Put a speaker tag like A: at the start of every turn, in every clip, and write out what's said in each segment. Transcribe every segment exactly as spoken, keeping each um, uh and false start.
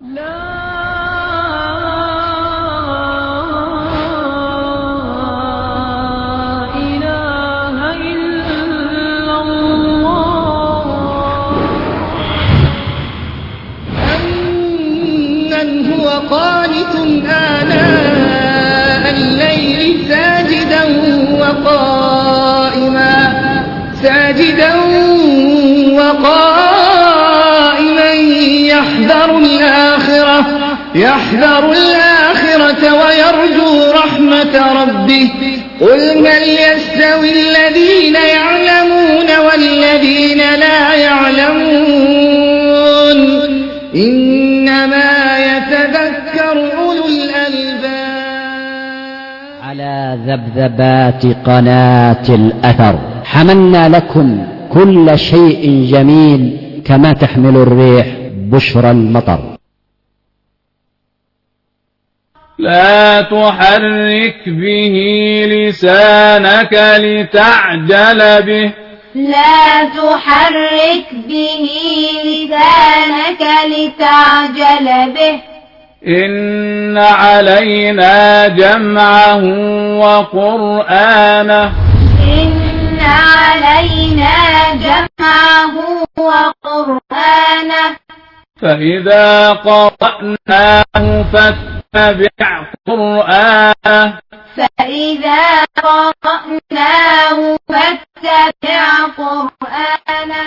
A: لا إله إلا الله.
B: أمن هو قانت آناء الليل ساجدا وقائما ساجدا وقائما يحذر الآخرة يحذر الآخرة ويرجو رحمة ربه. قل هل يستوي الذين يعلمون والذين لا يعلمون إنما يتذكر أولو الألباب.
C: على ذبذبات قناة الأثر حملنا لكم كل شيء جميل كما تحمل الريح بشرى المطر.
A: لا تحرك به لسانك لتعجل به
D: لا تحرك به لسانك لتعجل به
A: إن علينا جمعه وقرآنه
D: إن علينا جمعه وقرآنه
A: فإذا قرأناه فاتبع قرآنه
D: فإذا قرأناه فاتبع قرآنه.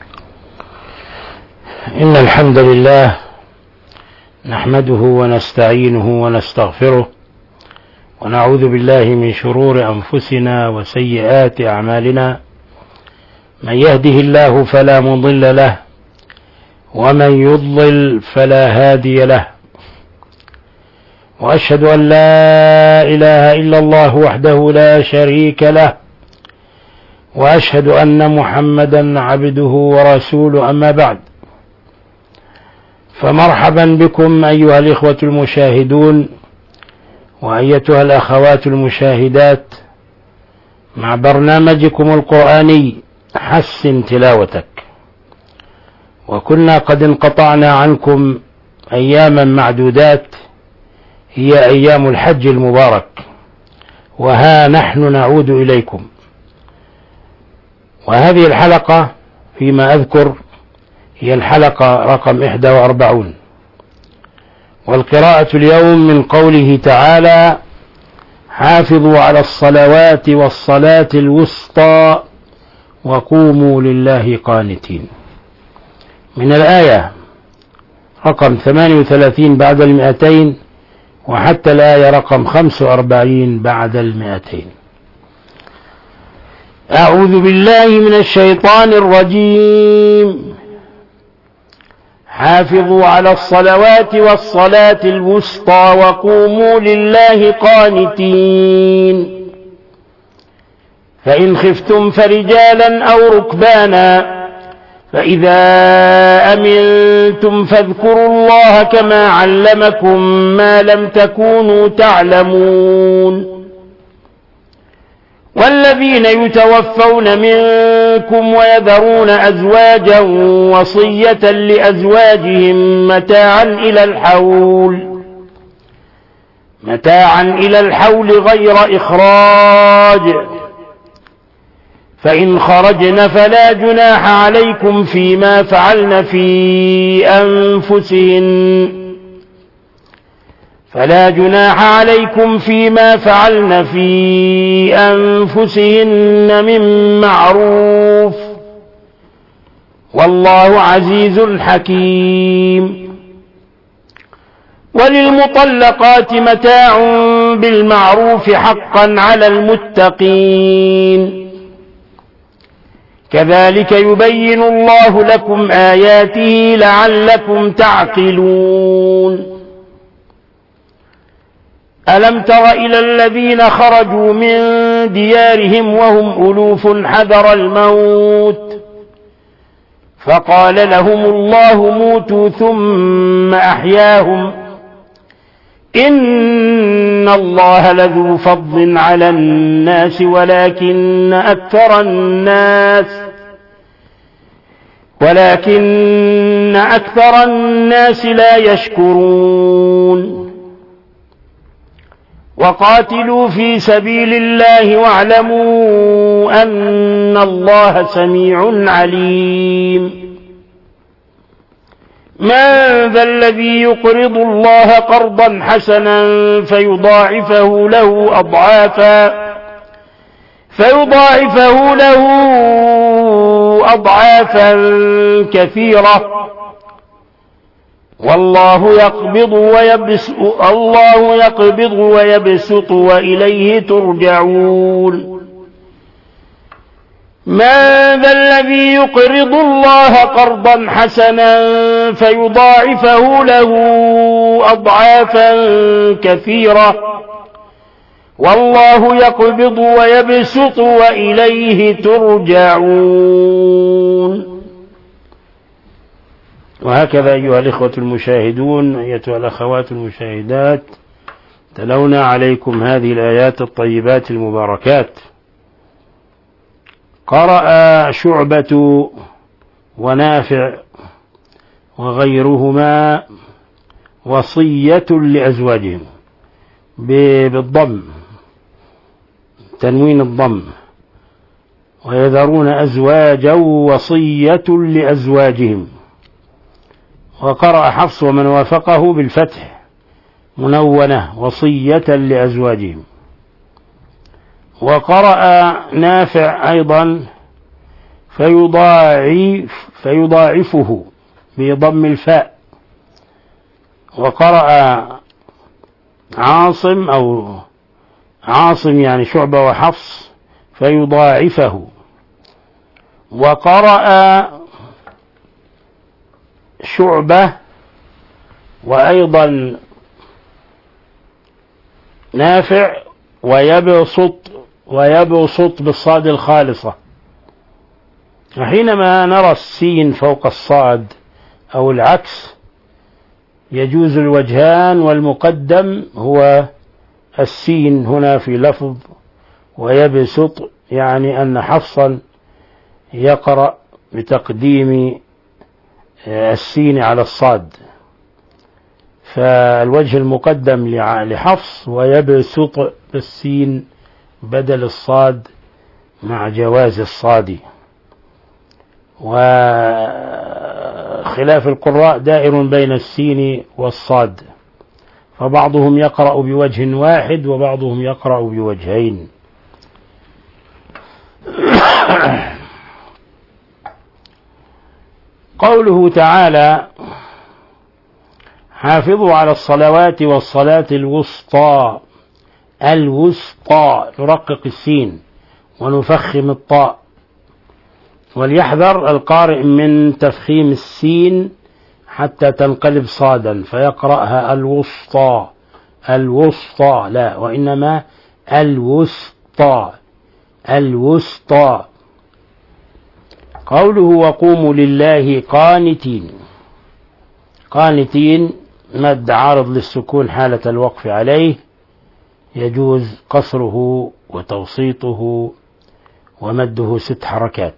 E: إن الحمد لله نحمده ونستعينه ونستغفره ونعوذ بالله من شرور أنفسنا وسيئات أعمالنا. من يهده الله فلا مضل له ومن يضلل فلا هادي له. وأشهد أن لا إله إلا الله وحده لا شريك له وأشهد أن محمدا عبده ورسوله. أما بعد، فمرحبا بكم أيها الإخوة المشاهدون وأيتها الأخوات المشاهدات مع برنامجكم القرآني حسن تلاوتك. وكنا قد انقطعنا عنكم أياما معدودات هي أيام الحج المبارك، وها نحن نعود إليكم. وهذه الحلقة فيما أذكر هي الحلقة رقم إحدى وأربعون، والقراءة اليوم من قوله تعالى: حافظوا على الصلوات والصلاة الوسطى وقوموا لله قانتين، من الآية رقم ثمانية وثلاثين بعد المئتين وحتى الآية رقم خمسة وأربعين بعد المئتين. أعوذ بالله من الشيطان الرجيم. حافظوا على الصلوات والصلاة الوسطى وقوموا لله قانتين، فإن خفتم فرجالا أو ركبانا فإذا أمنتم فاذكروا الله كما علمكم ما لم تكونوا تعلمون. والذين يتوفون منكم ويذرون أزواجا وصية لأزواجهم متاعا إلى الحول متاعا إلى الحول غير إخراج، فإن خرجن فلا جناح عليكم فيما فعلن في أنفسهن فلا جناح عليكم فيما فعلن في أنفسهن من معروف، والله عزيز حكيم. وللمطلقات متاع بالمعروف حقا على المتقين، كذلك يبين الله لكم آياته لعلكم تعقلون. ألم تر إلى الذين خرجوا من ديارهم وهم ألوف حذر الموت فقال لهم الله موتوا ثم أحياهم إن الله لذو فضل على الناس ولكن أكثر الناس ولكن أكثر الناس لا يشكرون. وقاتلوا في سبيل الله واعلموا أن الله سميع عليم. من ذا الذي يقرض الله قرضا حسنا فيضاعفه له أضعافا فيضاعفه له أضعافا كثيرة والله يقبض ويبسط الله يقبض ويبسط وإليه ترجعون. من ذا الذي يقرض الله قرضا حسنا فيضاعفه له أضعافا كثيرة والله يقبض ويبسط وإليه ترجعون. وهكذا أيها الإخوة المشاهدون أيتها الأخوات المشاهدات تلونا عليكم هذه الآيات الطيبات المباركات. قرأ شعبة ونافع وغيرهما وصية لأزواجهم بالضم، تنوين الضم، ويذرون أزواجا وصية لأزواجهم. وقرأ حفص ومن وافقه بالفتح منونة وصية لأزواجهم. وقرأ نافع أيضا فيضاعف فيضاعفه بضم الفاء. وقرأ عاصم أو عاصم يعني شعبة وحفص فيضاعفه. وقرأ شعبة وأيضا نافع ويبسط ويبسط بالصاد الخالصة. وحينما نرى السين فوق الصاد أو العكس يجوز الوجهان، والمقدم هو السين هنا في لفظ ويبسط، يعني أن حفصا يقرأ بتقديم السين على الصاد، فالوجه المقدم لحفص ويبسط بالسين بدل الصاد مع جواز الصاد. وخلاف القراء دائر بين السين والصاد، فبعضهم يقرأ بوجه واحد وبعضهم يقرأ بوجهين. قوله تعالى حافظوا على الصلوات والصلاة الوسطى، الوسطى نرقق السين ونفخم الطاء، وليحذر القارئ من تفخيم السين حتى تنقلب صادا فيقرأها الوسطى الوسطى، لا، وإنما الوسطى الوسطى. قوله وقوموا لله قانتين، قانتين مد عارض للسكون حالة الوقف عليه، يجوز قصره وتوسيطه ومده ست حركات.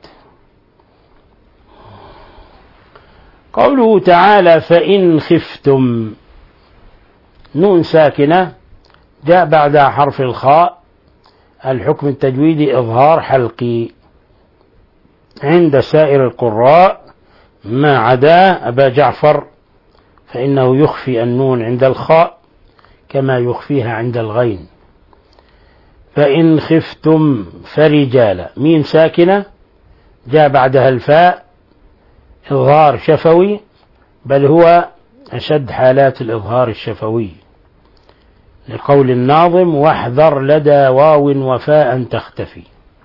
E: قوله تعالى فإن خفتم، نون ساكنة جاء بعدها حرف الخاء، الحكم التجويدي إظهار حلقي عند سائر القراء ما عدا أبا جعفر، فإنه يخفي النون عند الخاء كما يخفيها عند الغين. فإن خفتم فرجالا، ميم ساكنة جاء بعدها الفاء، إظهار شفوي، بل هو أشد حالات الإظهار الشفوي، لقول الناظم واحذر لدى واو وفاء تختفي.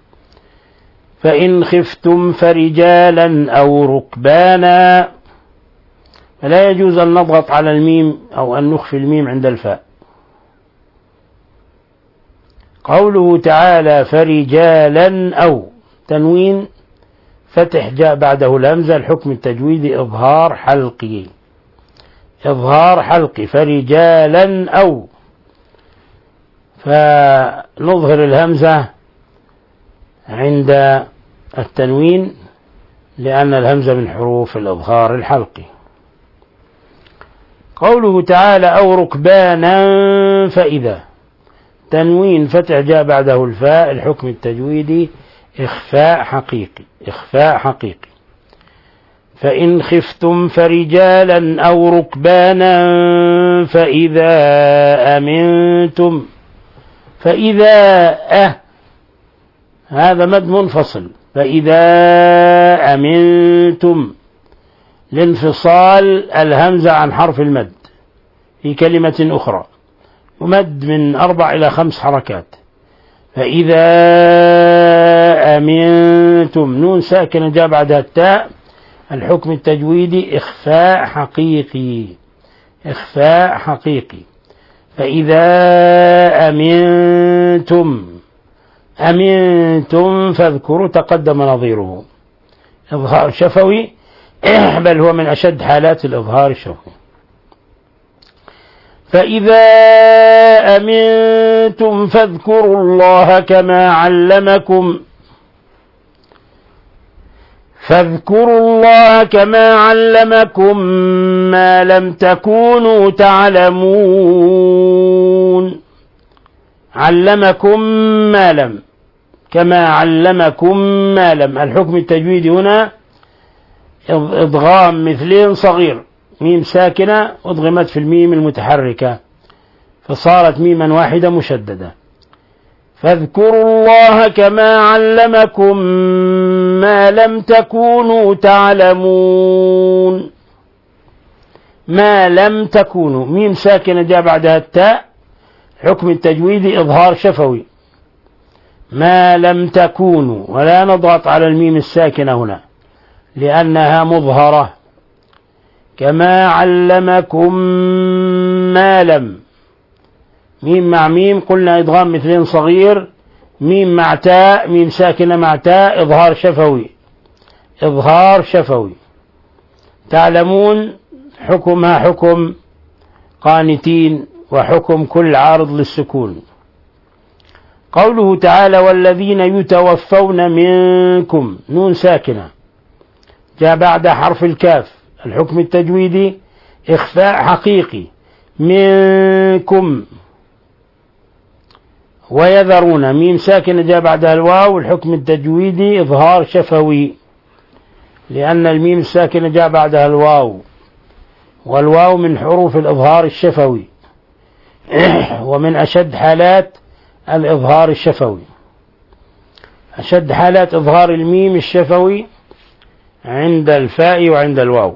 E: فإن خفتم فرجالا أو ركبانا، فلا يجوز أن نضغط على الميم أو أن نخفي الميم عند الفاء. قوله تعالى فرجالا أو تنوين فتح جاء بعده الهمزة، الحكم التجويدي إظهار حلقي، إظهار حلقي فرجالا أو، فنظهر الهمزة عند التنوين لأن الهمزة من حروف الإظهار الحلقي. قوله تعالى أو ركبانا فإذا، تنوين فتح جاء بعده الفاء، الحكم التجويدي إخفاء حقيقي، إخفاء حقيقي. فإن خفتم فرجالا أو ركبانا فإذا أمنتم، فإذا أه هذا مد منفصل، فإذا أمنتم لانفصال الهمزة عن حرف المد في كلمة أخرى، يمد من أربع إلى خمس حركات. فإذا أمنتم، نون ساكنة جاء بعدها التاء، الحكم التجويدي إخفاء حقيقي، إخفاء حقيقي. فإذا أمنتم، أمنتم فاذكروا تقدم نظيره، إظهار شفوي، بل هو من أشد حالات الإظهار الشفوي. فإذا أمنتم فاذكروا الله كما علمكم، فاذكروا الله كما علمكم ما لم تكونوا تعلمون، علمكم ما لم، كما علمكم ما لم. الحكم التجويدي هنا إضغام مثلين صغير، ميم ساكنة أضغمت في الميم المتحركة فصارت ميما واحدة مشددة. فاذكروا الله كما علمكم ما لم تكونوا تعلمون، ما لم تكونوا، ميم ساكنة جاء بعدها التاء، حكم التجويدي إظهار شفوي، ما لم تكونوا، ولا نضغط على الميم الساكنة هنا لأنها مظهرة. كما علمكم ما لم، ميم مع ميم قلنا إدغام مثلين صغير، ميم مع تاء، ميم ساكنة مع تاء، إظهار شفوي، إظهار شفوي. تعلمون حكمها حكم قانتين، وحكم كل عارض للسكون. قوله تعالى والذين يتوفون منكم، نون ساكنة جاء بعد حرف الكاف، الحكم التجويدي إخفاء حقيقي، منكم. ويذرون، ميم ساكنة جاء بعدها الواو، الحكم التجويدي إظهار شفوي، لأن الميم الساكنة جاء بعدها الواو، والواو من حروف الإظهار الشفوي ومن أشد حالات الإظهار الشفوي. أشد حالات إظهار الميم الشفوي عند الفاء وعند الواو.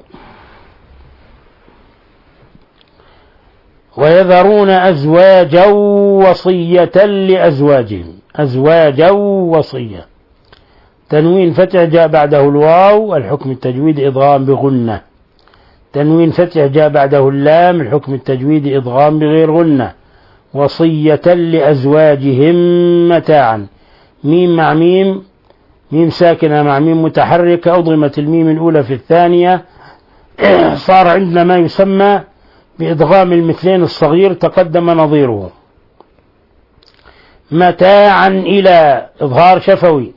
E: ويذرون أزواجا وصية لأزواجهم، أزواجا وصية، تنوين فتح جاء بعده الواو، الحكم التجويد إضغام بغنة. تنوين فتح جاء بعده اللام، الحكم التجويد إضغام بغير غنة. وصية لأزواجهم متاعا، ميم مع ميم، ميم ساكنة مع ميم متحركة، أضغمت الميم الأولى في الثانية، صار عندنا ما يسمى بإضغام المثلين الصغير تقدم نظيره. متاعا إلى، إظهار شفوي،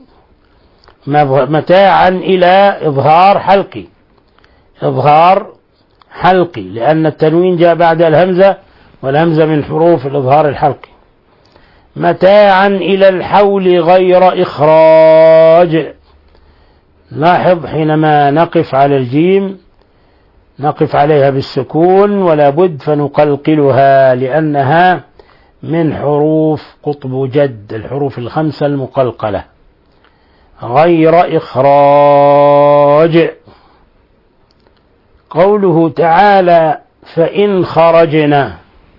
E: متاعا إلى إظهار حلقي، إظهار حلقي، لأن التنوين جاء بعد الهمزة، والهمزة من حروف الإظهار الحلقي. متاعا إلى الحول غير إخراج. لاحظ حينما نقف على الجيم نقف عليها بالسكون ولا بد فنقلقلها، لأنها من حروف قطب جد، الحروف الخمسة المقلقلة. غير إخراج. قوله تعالى فإن خرجنا،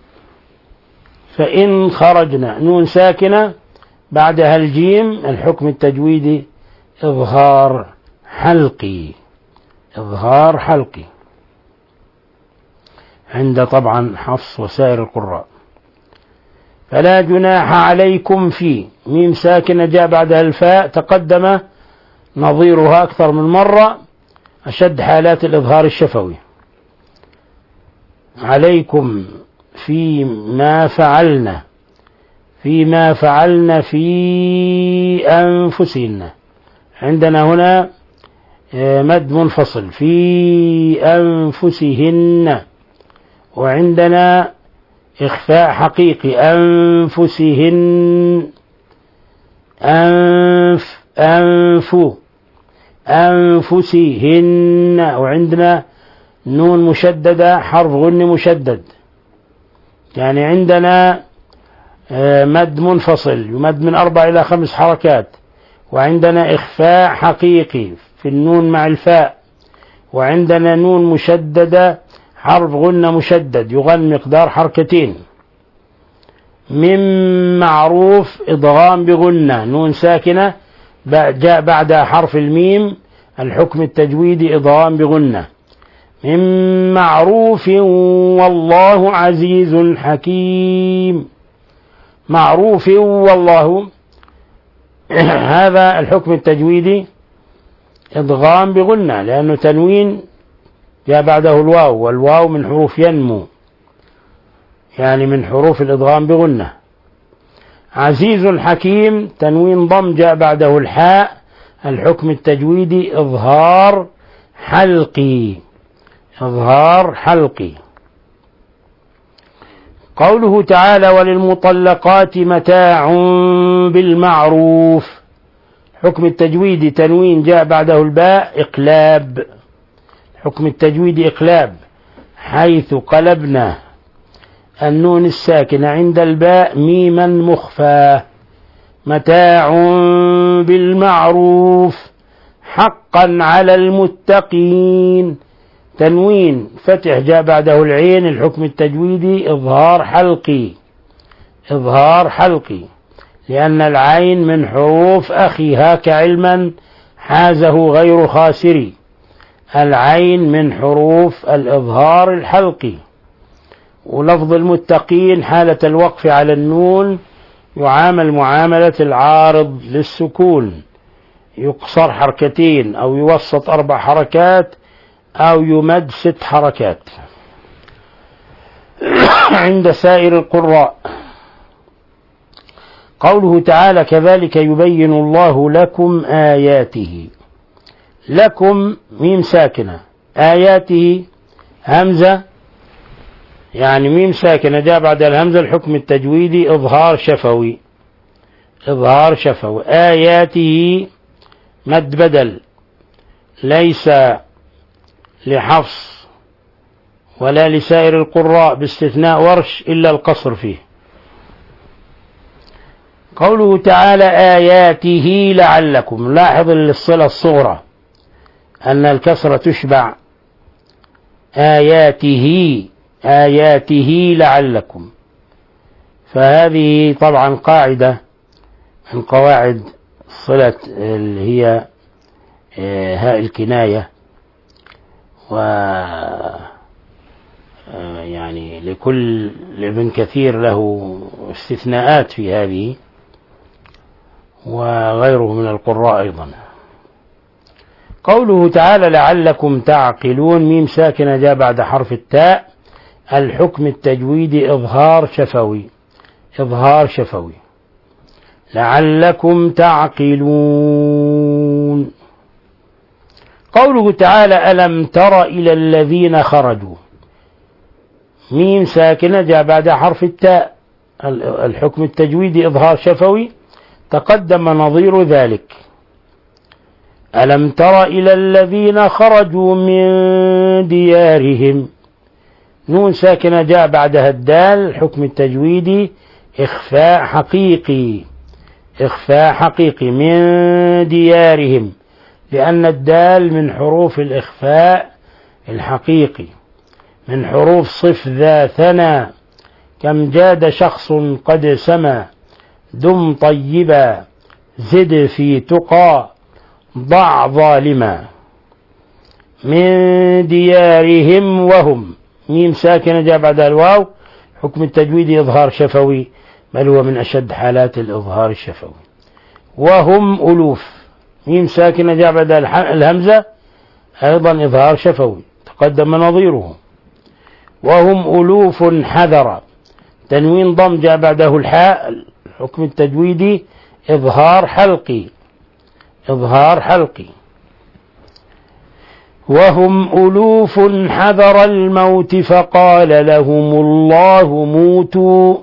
E: فإن خرجنا، نون ساكنة بعدها الجيم، الحكم التجويدي إظهار حلقي، إظهار حلقي عند طبعا حفص وسائر القراء. فلا جناح عليكم في، ميم ساكنة جاء بعدها الفاء، تقدم نظيرها أكثر من مرة، أشد حالات الإظهار الشفوي. عليكم فيما فعلنا، فيما فعلنا في أنفسنا، عندنا هنا مد منفصل في أنفسهن، وعندنا إخفاء حقيقي أنفسهن أنف أنف أنفسهن، وعندنا نون مشددة حرف غن مشدد، يعني عندنا مد منفصل يمد من أربع إلى خمس حركات، وعندنا إخفاء حقيقي في النون مع الفاء، وعندنا نون مشددة حرف غن مشدد يغن مقدار حركتين. من معروف إضغام بغنة، نون ساكنة جاء بعدها حرف الميم، الحكم التجويدي إضغام بغنة. من معروف والله عزيز حكيم، معروف والله هذا الحكم التجويدي إضغام بغنة، لأنه تنوين جاء بعده الواو، والواو من حروف ينمو، يعني من حروف الإضغام بغنة. عزيز حكيم تنوين ضم جاء بعده الحاء، الحكم التجويدي إظهار حلقي، إظهار حلقي. قوله تعالى وللمطلقات متاع بالمعروف، حكم التجويدي تنوين جاء بعده الباء إقلاب، حكم التجويدي إقلاب، حيث قلبنا النون الساكنة عند الباء ميما مخفى. متاع بالمعروف حقا على المتقين، تنوين فتح جاء بعده العين، الحكم التجويدي إظهار حلقي، إظهار حلقي، لأن العين من حروف أخيها كعلما حازه غير خاسري، العين من حروف الإظهار الحلقي. ولفظ المتقين حالة الوقف على النون يعامل معاملة العارض للسكون، يقصر حركتين أو يوسط أربع حركات أو يمد ست حركات عند سائر القراء. قوله تعالى كذلك يبين الله لكم آياته، لكم ميم ساكنة، آياته همزة، يعني ميم ساكنة جاء بعد الهمزة، الحكم التجويدي إظهار شفوي، إظهار شفوي. آياته مد بدل، ليس لحفص ولا لسائر القراء باستثناء ورش إلا القصر فيه. قوله تعالى آياته لعلكم، لاحظ الصلة الصغرى أن الكسرة تشبع آياته، آياته لعلكم، فهذه طبعا قاعدة من قواعد الصلة اللي هي هاء الكناية، و يعني لكل ابن كثير له استثناءات في هذه، وغيره من القراء أيضا. قوله تعالى لعلكم تعقلون، ميم ساكنة جاء بعد حرف التاء، الحكم التجويدي إظهار شفوي، إظهار شفوي، لعلكم تعقلون. قوله تعالى ألم تر إلى الذين خرجوا، ميم ساكنة جاء بعد حرف التاء، الحكم التجويدي إظهار شفوي، تقدم نظير ذلك. ألم تر إلى الذين خرجوا من ديارهم، نون ساكنة جاء بعدها الدال، الحكم التجويدي إخفاء حقيقي، إخفاء حقيقي، من ديارهم، لأن الدال من حروف الإخفاء الحقيقي، من حروف صف ذا ثنى، كم جاد شخص قد سما، دم طيبا، زد في تقى، ضع ظالما. من ديارهم وهم، ميم ساكنة جاء بعد الواو، حكم التجويد إظهار شفوي، بل هو من أشد حالات الإظهار الشفوي. وهم ألوف، ميم ساكنة جاء بعد الهمزة، أيضا إظهار شفوي، تقدم نظيره. وهم ألوف حذر، تنوين ضم جاء بعده الحاء، الحكم التجويدي إظهار حلقي، إظهار حلقي. وهم ألوف حذر الموت فقال لهم الله موتوا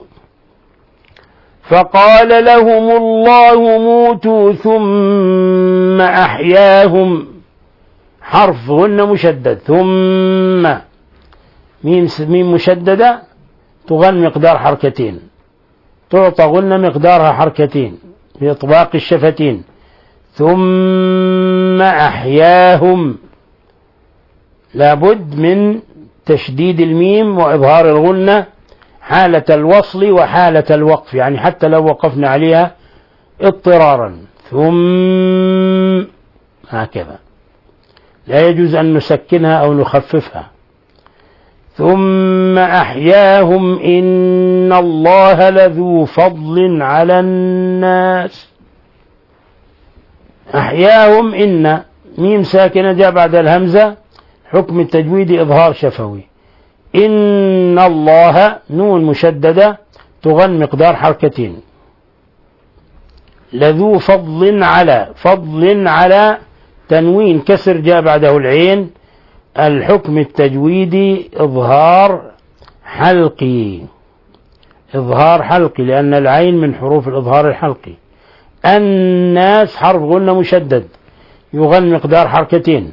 E: فقال لهم الله موتوا ثم أحياهم. حرف غنة مشدد، ثم ميم ميم مشددة تغن مقدار حركتين، تعطى غنة مقدارها حركتين بإطباق الشفتين. ثم أحياهم، لابد من تشديد الميم وإظهار الغنة حالة الوصل وحالة الوقف، يعني حتى لو وقفنا عليها اضطرارا. ثم هكذا، لا يجوز أن نسكنها أو نخففها. ثم أحياهم إن الله لذو فضل على الناس. أحياهم إن ميم ساكنة جاء بعد الهمزة، حكم التجويد إظهار شفوي. إن الله نون مشددة تغن مقدار حركتين. لذو فضل على، فضل على تنوين كسر جاء بعده العين، الحكم التجويدي إظهار حلقي، إظهار حلقي لأن العين من حروف الإظهار الحلقي. الناس حرف غنة مشدد يغن مقدار حركتين،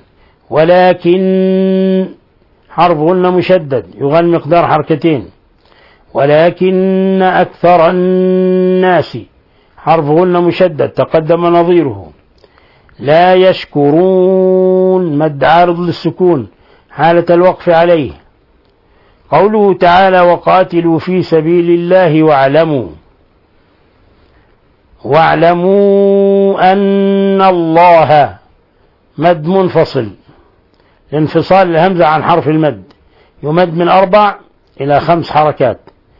E: ولكن حرف غنة مشدد يغن مقدار حركتين. ولكن أكثر الناس حرف غنة مشدد تقدم نظيره. لا يشكرون مد عارض للسكون حالة الوقف عليه. قوله تعالى وقاتلوا في سبيل الله واعلموا، واعلموا أن الله مد منفصل لانفصال الهمزة عن حرف المد، يمد من أربع إلى خمس حركات.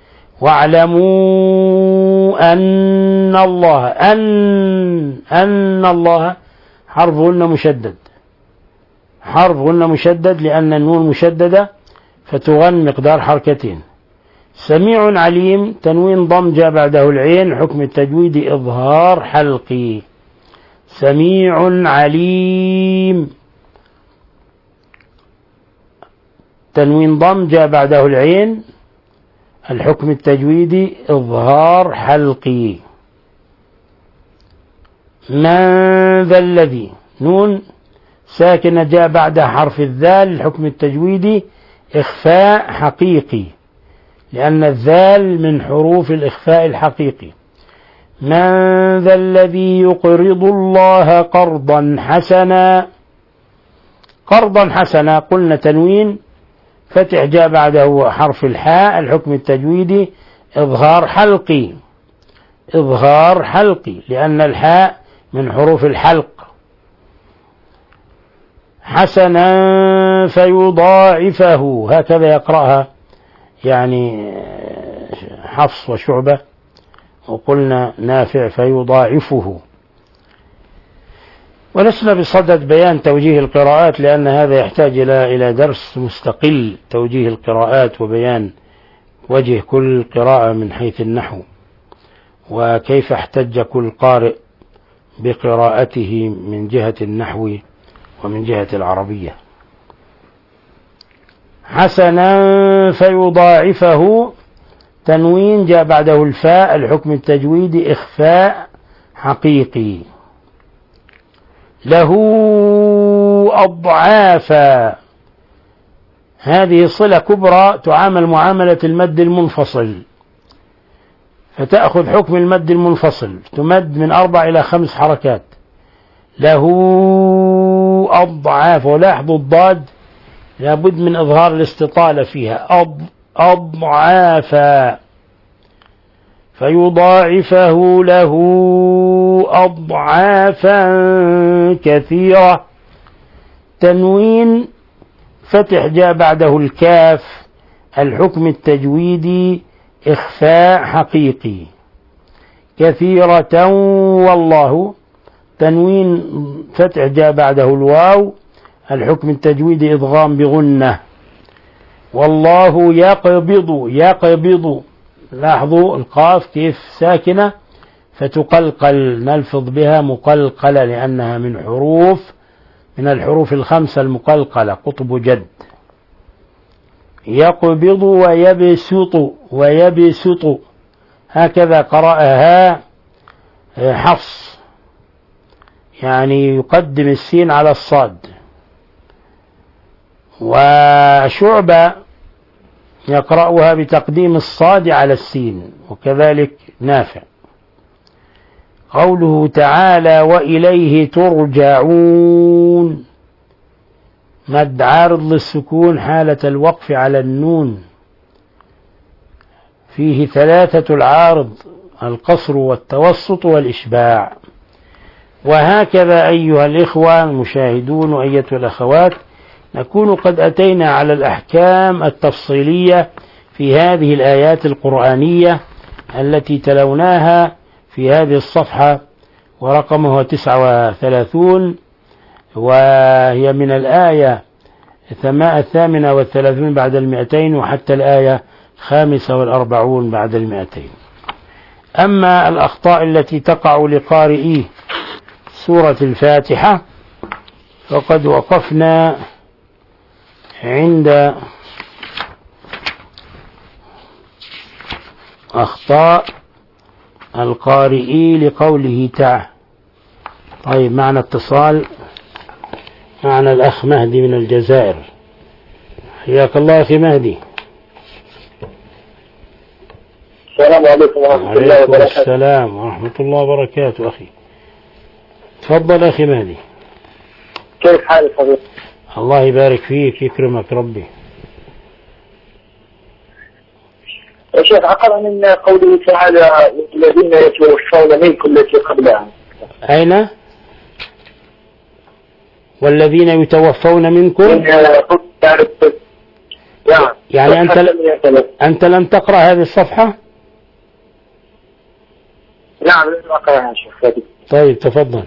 E: واعلموا أن الله، أن أن الله حرف غنة مشدد، حرف غنة مشدد لأن النون مشددة فتغن مقدار حركتين. سميع عليم تنوين ضم جاء بعده العين، حكم التجويد إظهار حلقي. سميع عليم تنوين ضم جاء بعده العين، الحكم التجويدي إظهار حلقي. من ذا الذي نون ساكنة جاء بعدها حرف الذال، الحكم التجويدي إخفاء حقيقي لأن الذال من حروف الإخفاء الحقيقي. من ذا الذي يقرض الله قرضا حسنا، قرضا حسنا قلنا تنوين فتح جاء بعده حرف الحاء، الحكم التجويدي إظهار حلقي، إظهار حلقي لأن الحاء من حروف الحلق. حسنا فيضاعفه، هكذا يقرأها يعني حفص وشعبة، وقلنا نافع فيضاعفه. ولسنا بصدد بيان توجيه القراءات لأن هذا يحتاج إلى إلى درس مستقل، توجيه القراءات وبيان وجه كل قراءة من حيث النحو، وكيف احتج كل قارئ بقراءته من جهة النحو ومن جهة العربية. حسنا فيضاعفه تنوين جاء بعده الفاء، الحكم التجويدي إخفاء حقيقي. له أضعافا، هذه صلة كبرى تعامل معاملة المد المنفصل، فتأخذ حكم المد المنفصل، تمد من أربع إلى خمس حركات. له أضعاف، ولاحظوا الضاد لابد من إظهار الاستطالة فيها، أض أضعافا فيضاعفه له أضعافا كثيرة. تنوين فتح جاء بعده الكاف، الحكم التجويدي إخفاء حقيقي. كثيرة والله تنوين فتح جاء بعده الواو، الحكم التجويدي إضغام بغنة. والله يقبض، يقبض لاحظوا القاف كيف ساكنة فتقلقل، نلفظ بها مقلقلة لأنها من حروف من الحروف الخمسة المقلقلة قطب جد. يقبض ويبسط ويبسط، هكذا قرأها حفص، يعني يقدم السين على الصاد. وشعبة يقرأها بتقديم الصاد على السين، وكذلك نافع. قوله تعالى وإليه ترجعون، مد عارض للسكون حالة الوقف على النون، فيه ثلاثة العارض: القصر والتوسط والإشباع. وهكذا أيها الإخوة المشاهدون وأيتها الأخوات، نكون قد أتينا على الأحكام التفصيلية في هذه الآيات القرآنية التي تلوناها في هذه الصفحة، ورقمها تسعة وثلاثون، وهي من الآية الثامنة والثلاثون بعد المئتين وحتى الآية الخامسة والأربعون بعد المئتين. أما الأخطاء التي تقع لقارئي سورة الفاتحة فقد وقفنا عند أخطاء القارئي لقوله تعالى. طيب، معنا اتصال، معنا الأخ مهدي من الجزائر. حياك الله أخي مهدي.
F: السلام عليكم ورحمة الله وبركاته.
E: السلام ورحمة الله وبركاته أخي. تفضل أخي مهدي.
F: كيف حالك حبيبي؟
E: الله يبارك فيك، يكرمك ربي.
F: يا شيخ، عقل من قوله تعالى الذين يتوفون منكم التي قبلها.
E: أين؟ والذين يتوفون منكم. يعني أنت أنت لم تقرأ هذه الصفحة؟
F: نعم لم أقرأها يا شيخ.
E: طيب تفضل.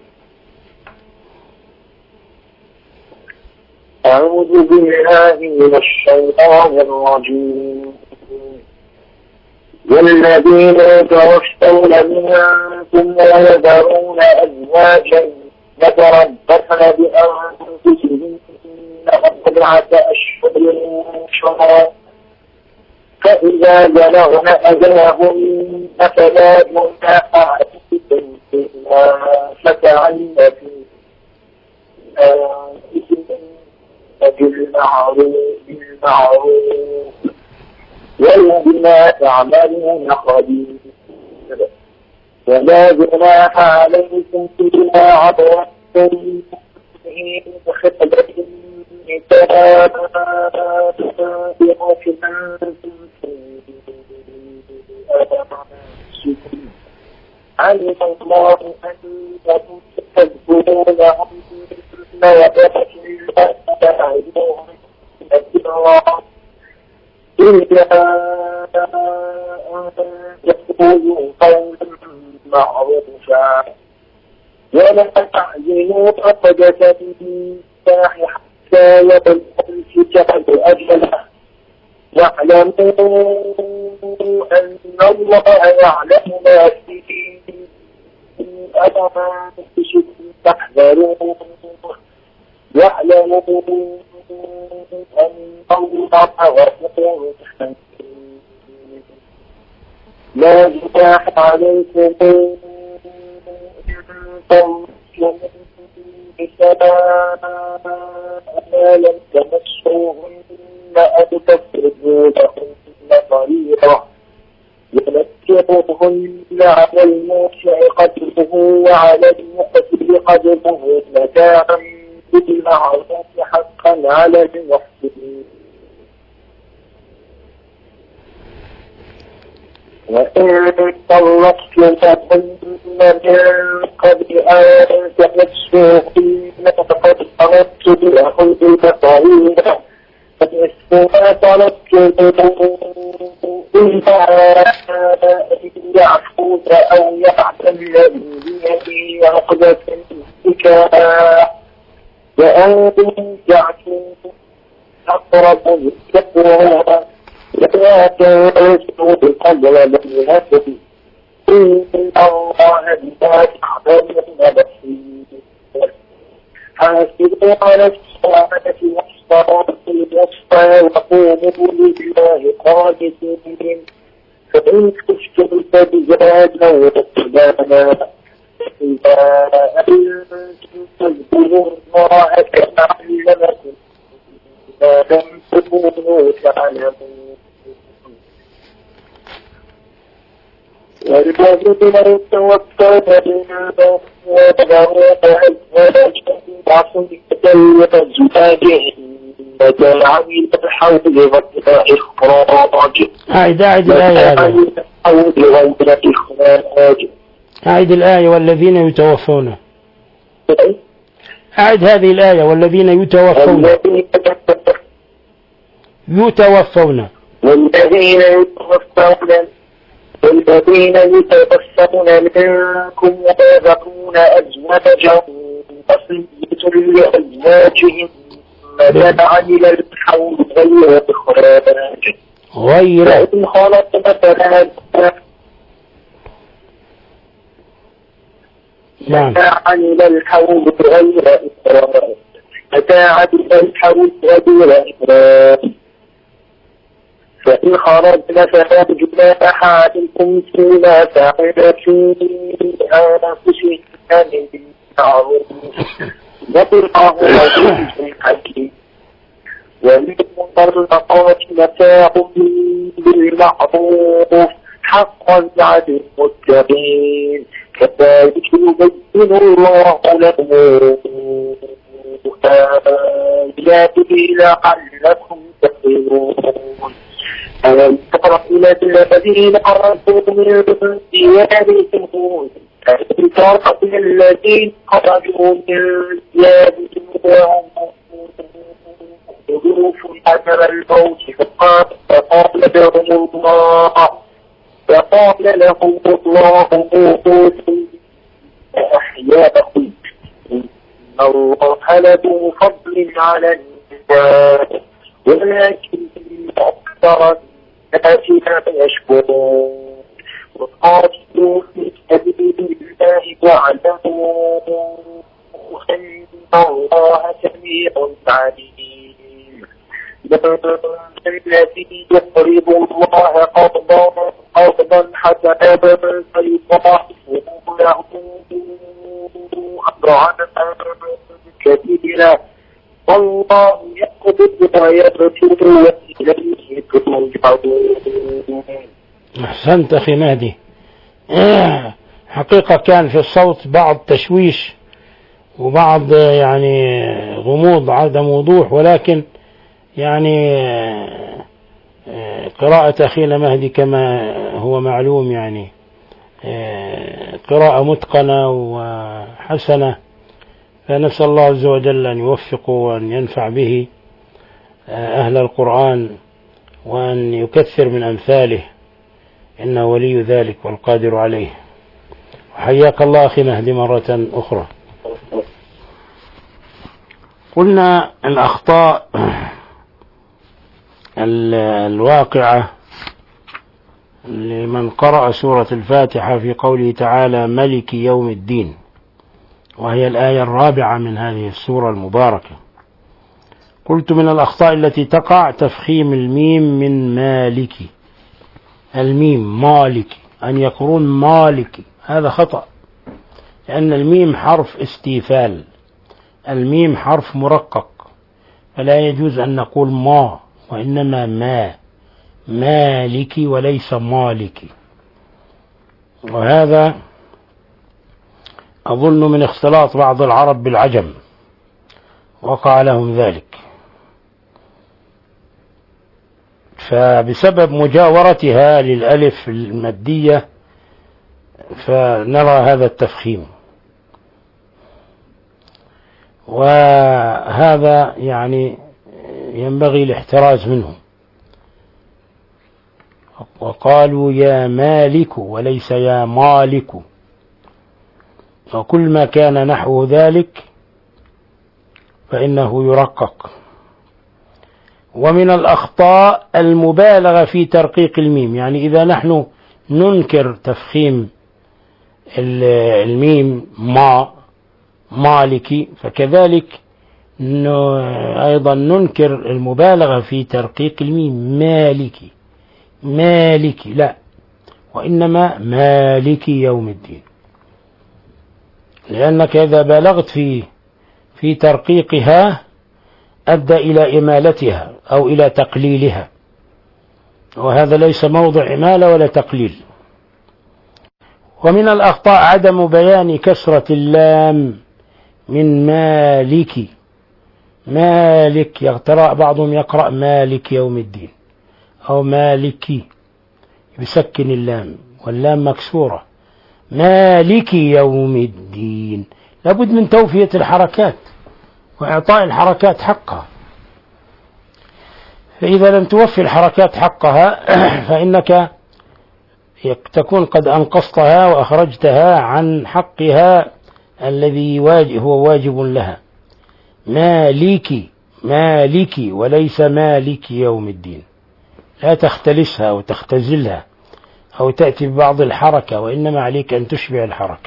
F: أعوذ بالله من الشيطان الرجيم. والذين يتوفون منكم ويذرون أزواجا يتربصن بأنفسهن أربعة أشهر وعشرا، فإذا بلغن أجلهن فلا جناح عليكم فيما فعلن في بالمعروف بالمعروف وبما تعملون خبير، ولا جناح عليكم فيما عرضتم به بخطبة النساء بمكنتم علم الله أنكم تكذبونهم وتكذبون إلا أن تقولوا قولا معروفا ولا تعزلوا عقدة النكاح حتى يبلغ الكتاب أجله، واعلموا أن الله يعلم ما في أنفسكم تحذرون، واعلموا أن الله غفور حكيم. لا جناح عليكم إن تمسوا النساء ما لم تمسوهن أو تفرضوا لهن فريضة، يمتعوهن على الموسع قدره وعلى المقتر قدره متاعا بالمعروف حقا على المحسنين. وإن طلقتموهن من قبل أن تمسوهن فقد فرضتم لهن فريضة، فنصف ما طلقتم إلا أن يعفون أو يعتمن بيده عقدة النكاح، وأن تنكحوا أقرب للتقوى لا تنسوا الفضل بينكم إن الله بما تعملون بصير. حافظوا على الصلاة والصلاة الوسطى وقوموا لله قانتين فإن خفتم فبزادا ركبانا فإذا أنتم تذكروا الله كما علمكم ما لم تكونوا تعلمون والذين يتوفون منكم ويذرون أزواجا وصية لأزواجهم متاعا إلى الحول غير إخراج.
E: أعد أعد الآية أعد الآية والذين يتوفون. أعد هذه الآية والذين يتوفون يتوفون
F: والذين يتوفون والذين يتوفون منكم ويذرون أزواجا وصية لأزواجهم متاعا إلى الحول غير إخراج
E: غير
F: فإن خلصنا فلا متاعا إلى الحول غير إخراج متاعا إلى الحول غير إخراج فإن خرجنا فلا جناح عليكم فيما فعل في أنفسهن من معروف والله عزيز حكيم وللمطلقات متاع بالمعروف حقا على المتقين كذلك يبين الله لكم آياته لعلكم تفلحون ألم تر إلى الذين خرجوا من ديارهم ألم تر إلى الذين خرجوا من ديارهم وهم ظروف حذر الموت فقال فقال لهم الله فقال لهم الله موتوا أحياءكم إن الله له فضل على الناس ولكن أكثر الناس لا يشكرون وقاتلوا في سبيل الله واعلموا أن الله سميع عليم من الذي يقرض الله قرضا قرضا حسنا فيضاعفه له أضعافا كثيرا والله يقبض ويبسط وإليه ترجعون.
E: أحسنت أخي مهدي. حقيقة كان في الصوت بعض تشويش وبعض يعني غموض عدم وضوح، ولكن يعني قراءة أخينا مهدي كما هو معلوم يعني قراءة متقنة وحسنة، فنسأل الله عز وجل أن يوفقه وأن ينفع به أهل القرآن وأن يكثر من أمثاله، إنه ولي ذلك والقادر عليه. وحياك الله أخي مهدي مرة أخرى. قلنا الأخطاء الواقعة لمن قرأ سورة الفاتحة في قوله تعالى ملك يوم الدين، وهي الآية الرابعة من هذه السورة المباركة. قلت من الأخطاء التي تقع تفخيم الميم من مالك، الميم مالك أن يقولون مالك، هذا خطأ، لأن الميم حرف استيفال، الميم حرف مرقق، فلا يجوز أن نقول ما، وإنما ما، مالك وليس مالك. وهذا أظن من اختلاط بعض العرب بالعجم، وقع لهم ذلك، فبسبب مجاورتها للألف المادية فنرى هذا التفخيم، وهذا يعني ينبغي الاحتراز منه. وقالوا يا مالك وليس يا مالك، وكل ما كان نحو ذلك فإنه يرقق. ومن الأخطاء المبالغة في ترقيق الميم، يعني إذا نحن ننكر تفخيم الميم ما مالك، فكذلك أيضا ننكر المبالغة في ترقيق الميم مالكي مالكي، لا، وإنما مالكي يوم الدين، لأنك إذا بالغت في في ترقيقها أدى إلى إمالتها أو إلى تقليلها، وهذا ليس موضع إمالة ولا تقليل. ومن الأخطاء عدم بيان كسرة اللام من مالك، مالك يقرأ بعضهم يقرأ مالك يوم الدين أو مالكي يسكن اللام واللام مكسورة، مالك يوم الدين. لابد من توفية الحركات وإعطاء الحركات حقها، فإذا لم توفي الحركات حقها فإنك تكون قد أنقصتها وأخرجتها عن حقها الذي هو واجب لها. مالكي مالكي وليس مالك يوم الدين، لا تختلسها أو تختزلها أو تأتي ببعض الحركة، وإنما عليك أن تشبع الحركة.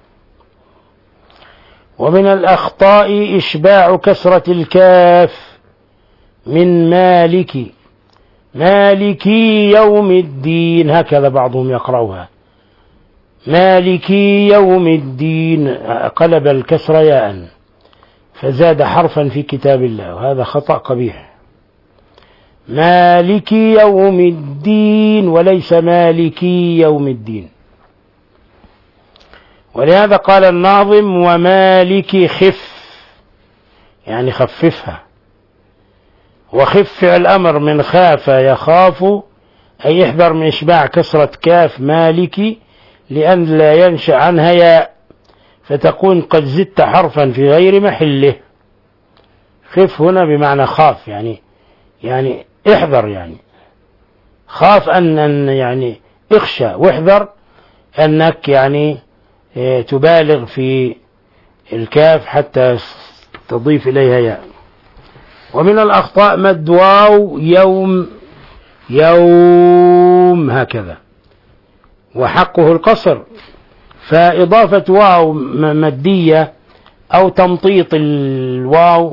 E: ومن الأخطاء إشباع كسرة الكاف من مالكي، مالكي يوم الدين، هكذا بعضهم يقرأها مالكي يوم الدين، قلب الكسر ياء فزاد حرفا في كتاب الله، وهذا خطأ قبيح. مالكي يوم الدين وليس مالكي يوم الدين. ولهذا قال الناظم ومالكي خف، يعني خففها، وخف فعل الأمر من خاف يخاف، أي يحذر من إشباع كسرة كاف مالكي لأن لا ينشأ عنها ياء فتكون قد زدت حرفا في غير محله. خف هنا بمعنى خاف، يعني يعني احذر، يعني خاف أن, أن يعني اخشى واحذر أنك يعني تبالغ في الكاف حتى تضيف إليها ياء. ومن الأخطاء مد واو يوم يوم هكذا، وحقه القصر، فإضافة واو مدية أو تمطيط الواو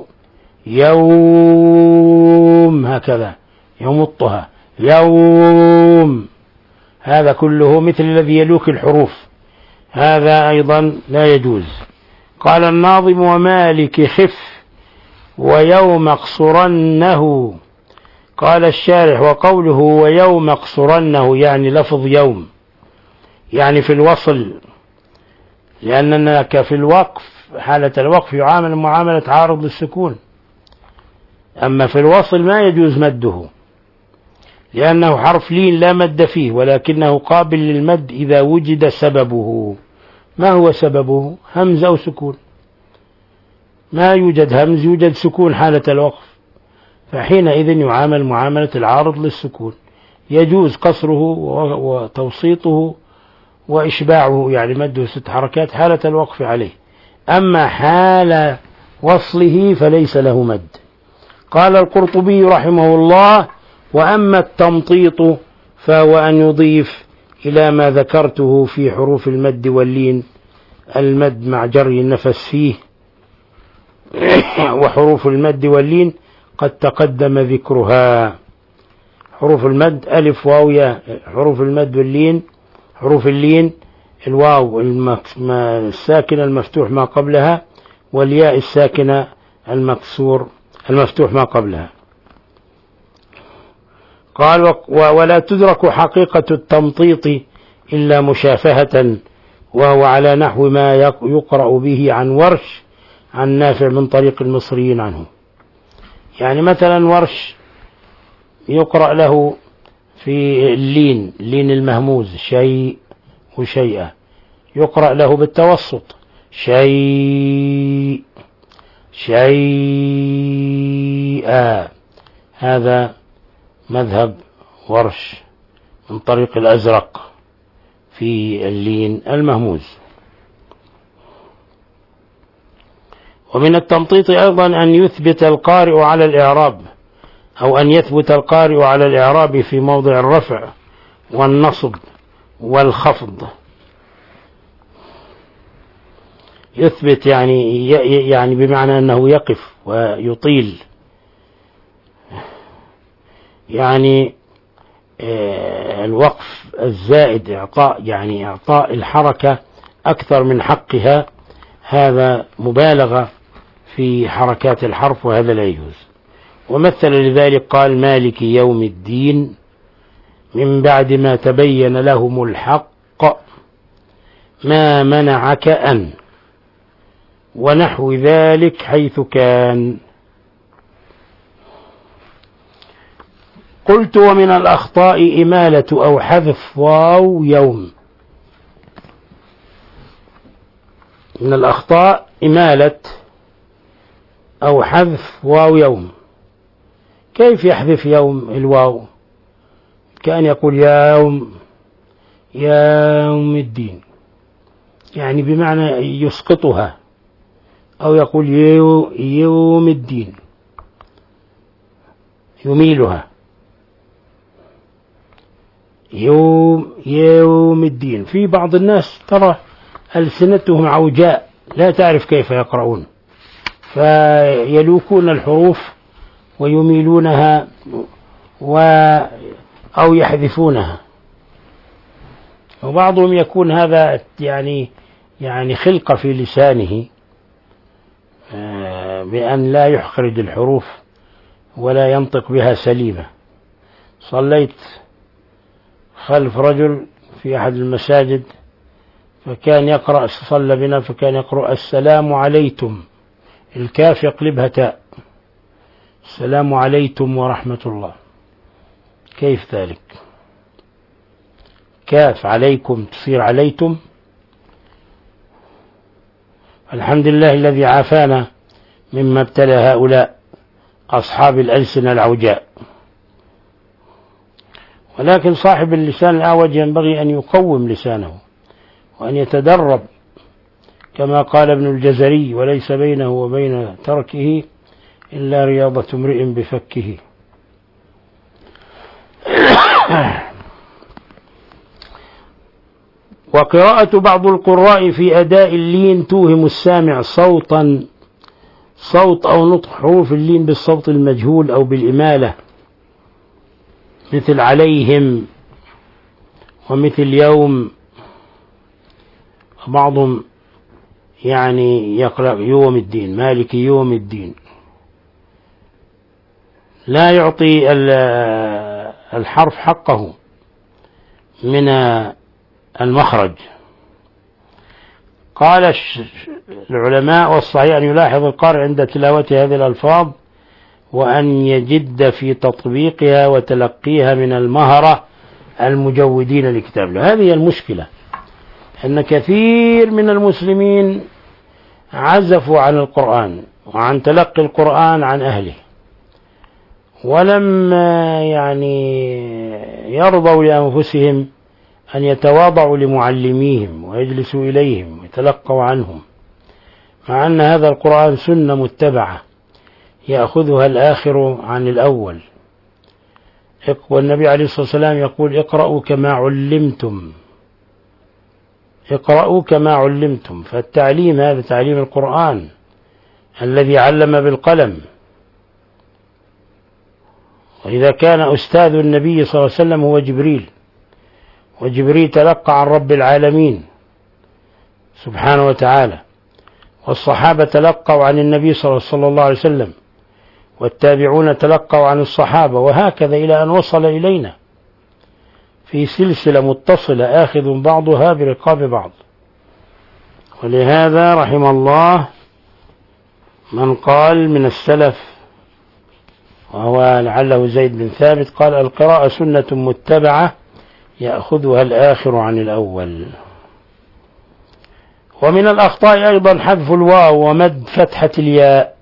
E: يوم هكذا يمطها يوم، هذا كله مثل الذي يلوك الحروف، هذا أيضا لا يجوز. قال الناظم ومالك خف ويوم اقصرنه، قال الشارح وقوله ويوم اقصرنه يعني لفظ يوم، يعني في الوصل، لأنك في الوقف حالة الوقف يعامل معاملة عارض للسكون، أما في الوصل ما يجوز مده لأنه حرف لين لا مد فيه، ولكنه قابل للمد إذا وجد سببه. ما هو سببه؟ همز أو سكون، ما يوجد همز يوجد سكون حالة الوقف، فحينئذ يعامل معاملة العارض للسكون، يجوز قصره وتوسيطه وإشباعه، يعني مده ست حركات حالة الوقف عليه، أما حال وصله فليس له مد. قال القرطبي رحمه الله وأما التمطيط فهو أن يضيف إلى ما ذكرته في حروف المد واللين المد مع جري النفس فيه، وحروف المد واللين قد تقدم ذكرها. حروف المد ألف واو ياء، حروف المد واللين حروف اللين الواو الساكنة المفتوح ما قبلها والياء الساكنة المكسور المفتوح ما قبلها. قال ولا تدرك حقيقة التمطيط إلا مشافهة، وهو على نحو ما يقرأ به عن ورش عن نافع من طريق المصريين عنه. يعني مثلا ورش يقرأ له في اللين اللين المهموز شيء وشيئا، يقرأ له بالتوسط شيء شيئا، هذا مذهب ورش من طريق الأزرق في اللين المهموز. ومن التمطيط أيضا أن يثبت القارئ على الإعراب، أو أن يثبت القارئ على الإعراب في موضع الرفع والنصب والخفض، يثبت يعني يعني بمعنى أنه يقف ويطيل، يعني الوقف الزائد إعطاء يعني إعطاء الحركة أكثر من حقها، هذا مبالغة في حركات الحرف وهذا لا يجوز. ومثل لذلك قال مالك يوم الدين من بعد ما تبين لهم الحق ما منعك أن، ونحو ذلك حيث كان. قلت ومن الأخطاء إمالة أو حذف واو يوم. من الأخطاء إمالة أو حذف واو يوم. كيف يحذف يوم الواو؟ كأن يقول يوم يوم الدين، يعني بمعنى يسقطها، أو يقول يو يوم الدين يميلها، يوم يوم الدين. في بعض الناس ترى ألسنتهم عوجاء لا تعرف كيف يقرؤون، فيلوكون الحروف ويميلونها و أو يحذفونها. وبعضهم يكون هذا يعني يعني خلقة في لسانه بأن لا يخرج الحروف ولا ينطق بها سليمة. صليت خلف رجل في أحد المساجد فكان يقرأ، صلى بنا فكان يقرأ السلام عليكم، الكاف يقلبها تاء، السلام عليكم ورحمة الله. كيف ذلك؟ كاف عليكم تصير عليكم. الحمد لله الذي عافانا مما ابتلى هؤلاء أصحاب الألسنة العوجاء. ولكن صاحب اللسان الأعوج ينبغي أن يقوم لسانه وأن يتدرب، كما قال ابن الجزري وليس بينه وبين تركه إلا رياضة امرئ بفكه. وقراءة بعض القراء في أداء اللين توهم السامع صوتا صوت أو نطق حروف اللين بالصوت المجهول أو بالإمالة، مثل عليهم ومثل يوم. بعضهم يعني يقرأ يوم الدين، مالك يوم الدين، لا يعطي الحرف حقه من المخرج. قال العلماء والصحيح أن يلاحظ القارئ عند تلاوة هذه الألفاظ وأن يجد في تطبيقها وتلقيها من المهرة المجودين لكتاب الله. هذه المشكلة، أن كثير من المسلمين عزفوا عن القرآن وعن تلقي القرآن عن أهله، ولم يعني يرضوا لأنفسهم أن يتواضعوا لمعلميهم ويجلسوا إليهم ويتلقوا عنهم، مع أن هذا القرآن سنة متبعة يأخذها الآخر عن الأول. والنبي عليه الصلاة والسلام يقول اقرأوا كما علمتم، اقرأوا كما علمتم. فالتعليم هذا تعليم القرآن الذي علم بالقلم. وإذا كان أستاذ النبي صلى الله عليه وسلم هو جبريل، وجبريل تلقى عن رب العالمين سبحانه وتعالى، والصحابة تلقوا عن النبي صلى الله عليه وسلم، والتابعون تلقوا عن الصحابة، وهكذا إلى أن وصل إلينا في سلسلة متصلة آخذ بعضها برقاب بعض. ولهذا رحم الله من قال من السلف، وهو لعله زيد بن ثابت، قال القراءة سنة متبعة يأخذها الآخر عن الأول. ومن الأخطاء أيضا حذف الواو ومد فتحة الياء.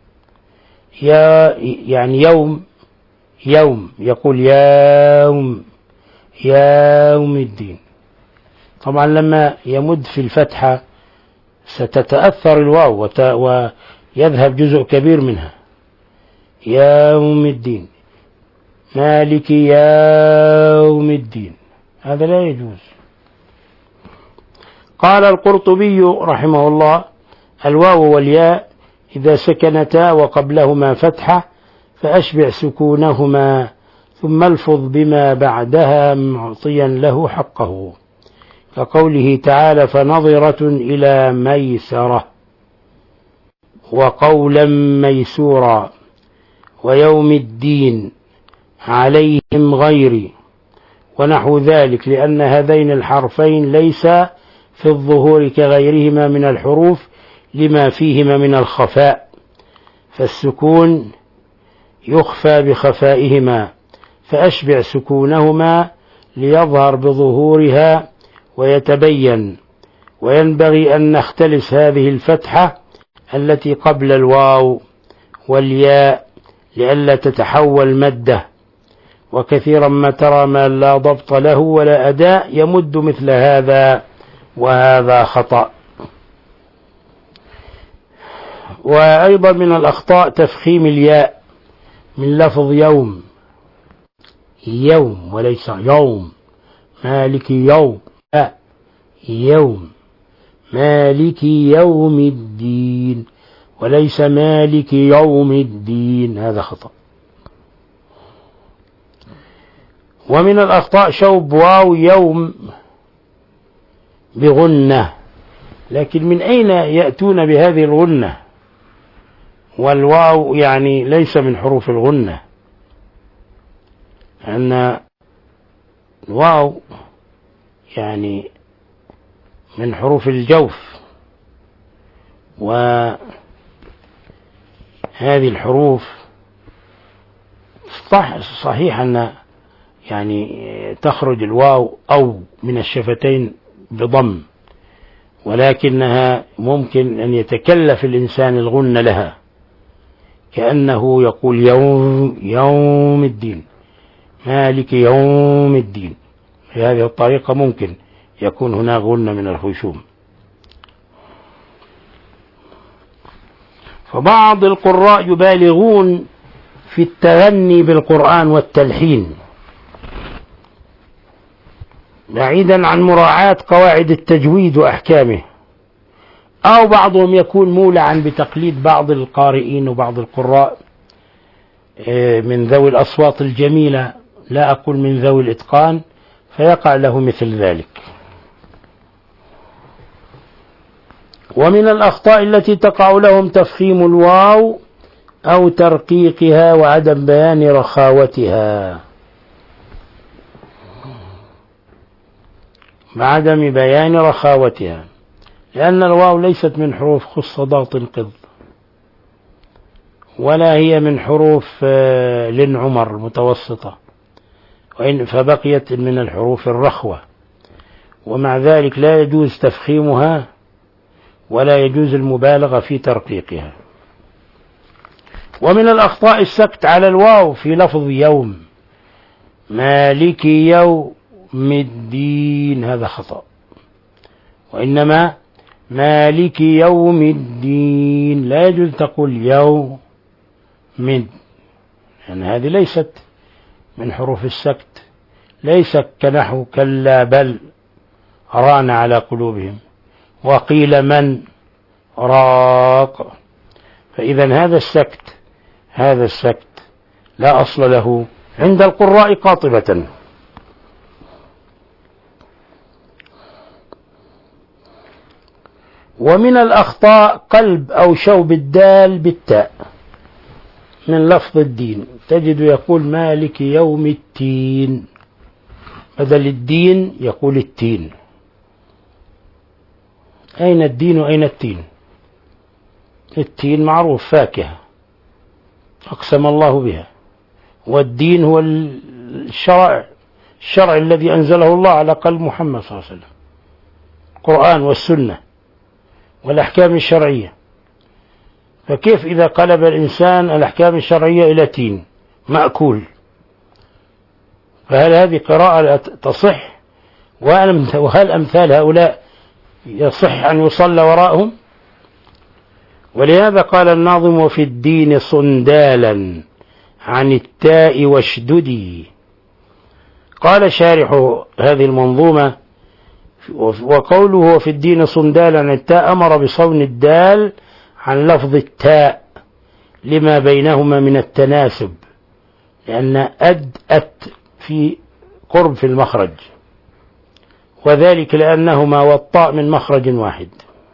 E: يا يعني يوم يوم يقول يوم يوم الدين. طبعا لما يمد في الفتحة ستتأثر الواو ويذهب جزء كبير منها. يوم الدين، مالك يوم الدين، هذا لا يجوز. قال القرطبي رحمه الله الواو والياء إذا سكنتا وقبلهما فتحة فأشبع سكونهما ثم الفظ بما بعدها معطيا له حقه، كقوله تعالى فنظرة إلى ميسرة، وقولا ميسورا، ويوم الدين عليهم غيري، ونحو ذلك، لأن هذين الحرفين ليس في الظهور كغيرهما من الحروف لما فيهما من الخفاء، فالسكون يخفى بخفائهما، فأشبع سكونهما ليظهر بظهورها ويتبين. وينبغي أن نختلس هذه الفتحة التي قبل الواو والياء لئلا تتحول مدة، وكثيرا ما ترى ما لا ضبط له ولا أداء يمد مثل هذا، وهذا خطأ. وأيضا من الأخطاء تفخيم الياء من لفظ يوم، يوم وليس يوم، مالك يوم، لا يوم، مالك يوم الدين وليس مالك يوم الدين، هذا خطأ. ومن الأخطاء شوب واو يوم بغنة، لكن من أين يأتون بهذه الغنة؟ والواو يعني ليس من حروف الغنة، أن الواو يعني من حروف الجوف، وهذه الحروف صحيح أن يعني تخرج الواو أو من الشفتين بضم، ولكنها ممكن أن يتكلف الإنسان الغنة لها، كأنه يقول يوم يوم الدين، مالك يوم الدين، بهذه الطريقة ممكن يكون هناك غنة من الخشوم. فبعض القراء يبالغون في التغني بالقرآن والتلحين بعيدا عن مراعاة قواعد التجويد وأحكامه، أو بعضهم يكون مولعا بتقليد بعض القارئين وبعض القراء من ذوي الأصوات الجميلة، لا أقول من ذوي الإتقان، فيقع له مثل ذلك. ومن الأخطاء التي تقع لهم تفخيم الواو أو ترقيقها وعدم بيان رخاوتها، بعدم بيان رخاوتها، لأن الواو ليست من حروف خص ضغط قض، ولا هي من حروف لن عمر المتوسطة، وإن فبقيت من الحروف الرخوة، ومع ذلك لا يجوز تفخيمها ولا يجوز المبالغة في ترقيقها. ومن الأخطاء السكت على الواو في لفظ يوم، مالك يوم الدين، هذا خطأ، وإنما مالك يوم الدين، لا يجوز تقول يوم من، يعني هذه ليست من حروف السكت، ليس كنحو كلا بل ران على قلوبهم، وقيل من راق، فإذا هذا السكت هذا السكت لا أصل له عند القراء قاطبة. ومن الأخطاء قلب أو شوب الدال بالتاء من لفظ الدين، تجد يقول مالك يوم التين، بدل الدين يقول التين. أين الدين وأين التين؟ التين معروف فاكهة أقسم الله بها، والدين هو الشرع الشرع الذي أنزله الله على قلب محمد صلى الله عليه وسلم، القرآن والسنة والأحكام الشرعية. فكيف إذا قلب الإنسان الأحكام الشرعية إلى تين مأكول؟ فهل هذه قراءة تصح؟ وهل أمثال هؤلاء يصح أن يصلى وراءهم؟ ولهذا قال الناظم وفي الدين صندالا عن التاء واشددي. قال شارح هذه المنظومة وقوله في الدين صندال عن التاء أمر بصون الدال عن لفظ التاء لما بينهما من التناسب، لأن أد أت في قرب في المخرج، وذلك لأنهما والطاء من مخرج واحد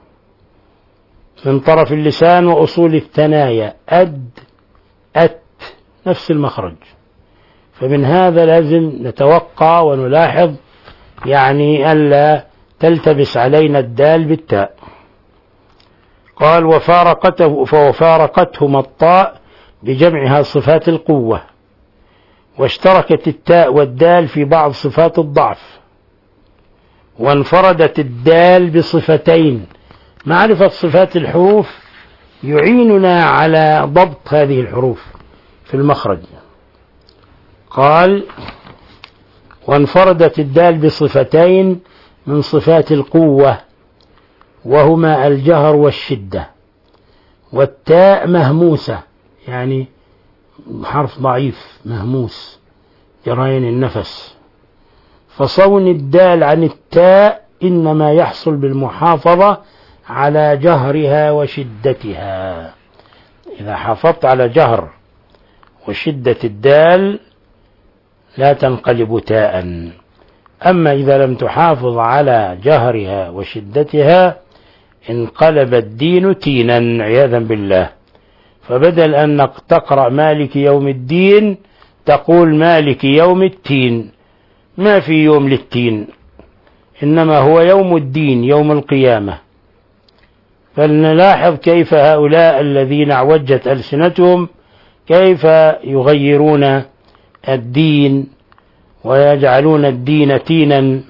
E: من طرف اللسان وأصول الثنايا، أد أت نفس المخرج. فمن هذا لازم نتوقع ونلاحظ يعني ألا تلتبس علينا الدال بالتاء. قال وفارقته فوفارقتهما الطاء بجمعها صفات القوة، واشتركت التاء والدال في بعض صفات الضعف، وانفردت الدال بصفتين. معرفة صفات الحروف يعيننا على ضبط هذه الحروف في المخرج. قال وانفردت الدال بصفتين من صفات القوة، وهما الجهر والشدة، والتاء مهموسة يعني حرف ضعيف مهموس جريان النفس، فصون الدال عن التاء إنما يحصل بالمحافظة على جهرها وشدتها. إذا حافظت على جهر وشدة الدال لا تنقلب تاء، أما إذا لم تحافظ على جهرها وشدتها انقلب الدين تينا عياذا بالله. فبدل أن تقرأ مالك يوم الدين تقول مالك يوم التين، ما في يوم للتين، إنما هو يوم الدين يوم القيامة. فلنلاحظ كيف هؤلاء الذين اعوجت ألسنتهم كيف يغيرون الدين ويجعلون الدين تينا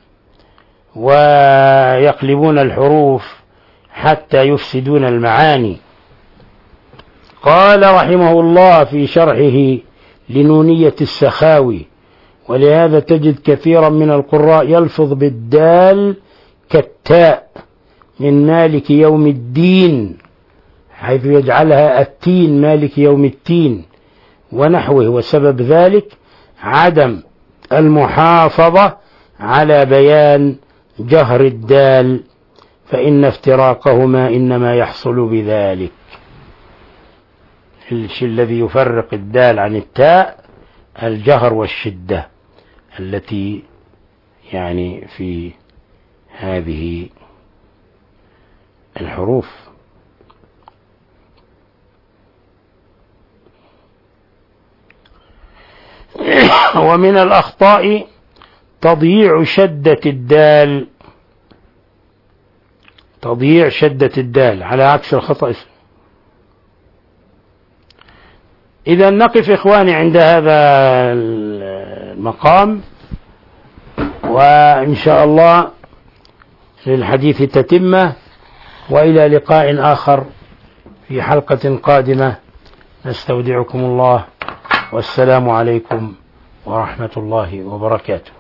E: ويقلبون الحروف حتى يفسدون المعاني. قال رحمه الله في شرحه لنونية السخاوي: ولهذا تجد كثيرا من القراء يلفظ بالدال كالتاء من مالك يوم الدين، حيث يجعلها التين مالك يوم التين ونحوه. وسبب ذلك عدم المحافظة على بيان جهر الدال، فإن افتراقهما إنما يحصل بذلك. الشيء الذي يفرق الدال عن التاء الجهر والشدة التي يعني في هذه الحروف. ومن الأخطاء تضييع شدة الدال، تضييع شدة الدال على عكس الخطأ. إذا نقف إخواني عند هذا المقام، وإن شاء الله للحديث تتمة، وإلى لقاء آخر في حلقة قادمة. نستودعكم الله، والسلام عليكم ورحمة الله وبركاته.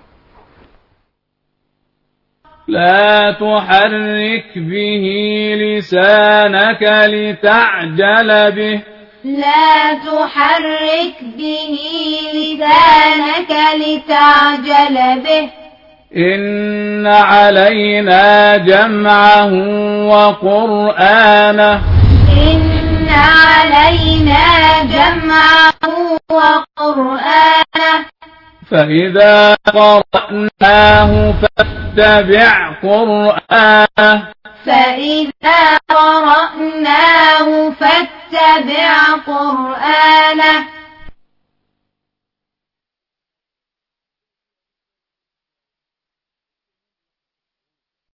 A: لا تحرك به لسانك لتعجل به
D: لا تحرك به لسانك لتعجل به
A: إن علينا جمعه وقرآنه
D: إن علينا جمعه وقرآنه
A: فإذا قرأناه فاتبع قرآنه
D: فإذا قرأناه فاتبع قرآنه